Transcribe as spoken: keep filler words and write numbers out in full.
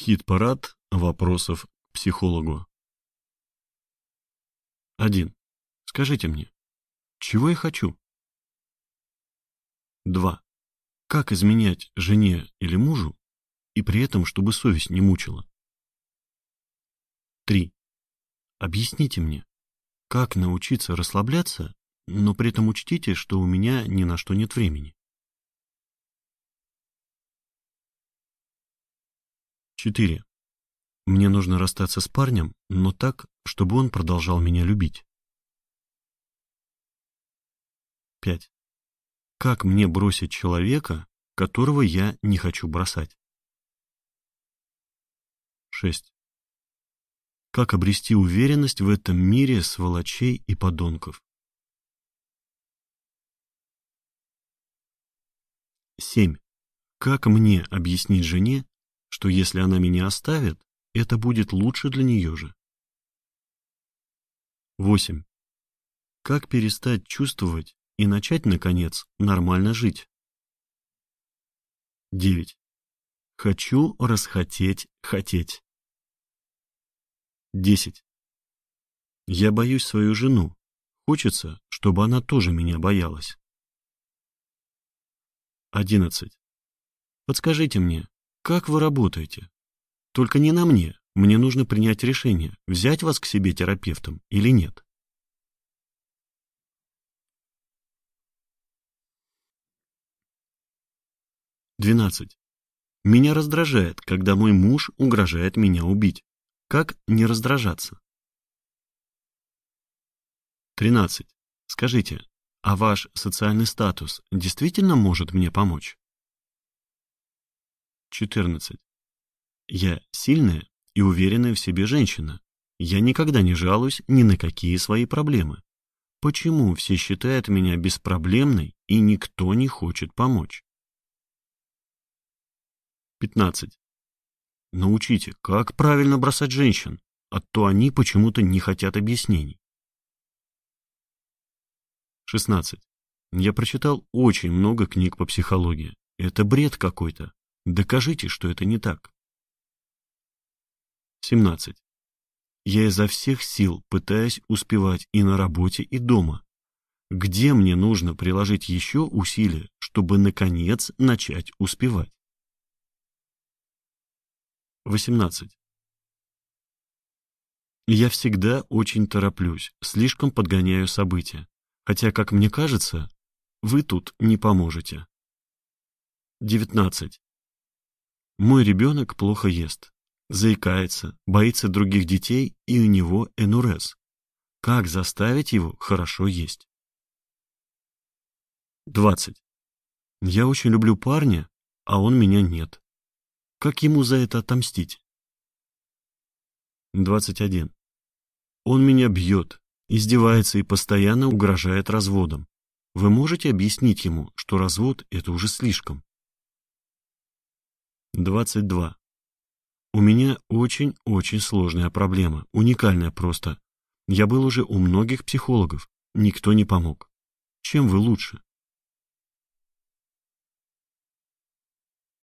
Хит-парад вопросов к психологу. один. Скажите мне, чего я хочу? два. Как изменять жене или мужу, и при этом, чтобы совесть не мучила? три. Объясните мне, как научиться расслабляться, но при этом учтите, что у меня ни на что нет времени. четыре. Мне нужно расстаться с парнем, но так, чтобы он продолжал меня любить. пять. Как мне бросить человека, которого я не хочу бросать? шесть. Как обрести уверенность в этом мире сволочей и подонков? семь. Как мне объяснить жене, что если она меня оставит, это будет лучше для нее же? восемь. Как перестать чувствовать и начать, наконец, нормально жить? девять. Хочу расхотеть хотеть. десять. Я боюсь свою жену. Хочется, чтобы она тоже меня боялась. одиннадцать. Подскажите мне, как вы работаете? Только не на мне. Мне нужно принять решение, взять вас к себе терапевтом или нет. двенадцать. Меня раздражает, когда мой муж угрожает меня убить. Как не раздражаться? тринадцать. Скажите, а ваш социальный статус действительно может мне помочь? четырнадцать. Я сильная и уверенная в себе женщина. Я никогда не жалуюсь ни на какие свои проблемы. Почему все считают меня беспроблемной и никто не хочет помочь? пятнадцать. Научите, как правильно бросать женщин, а то они почему-то не хотят объяснений. шестнадцать. Я прочитал очень много книг по психологии. Это бред какой-то. Докажите, что это не так. семнадцать. Я изо всех сил пытаюсь успевать и на работе, и дома. Где мне нужно приложить еще усилия, чтобы, наконец, начать успевать? восемнадцать. Я всегда очень тороплюсь, слишком подгоняю события. Хотя, как мне кажется, вы тут не поможете. девятнадцать. Мой ребенок плохо ест, заикается, боится других детей, и у него энурез. Как заставить его хорошо есть? двадцать. Я очень люблю парня, а он меня нет. Как ему за это отомстить? двадцать один. Он меня бьет, издевается и постоянно угрожает разводом. Вы можете объяснить ему, что развод – это уже слишком? двадцать два. У меня очень-очень сложная проблема, уникальная просто. Я был уже у многих психологов, никто не помог. Чем вы лучше?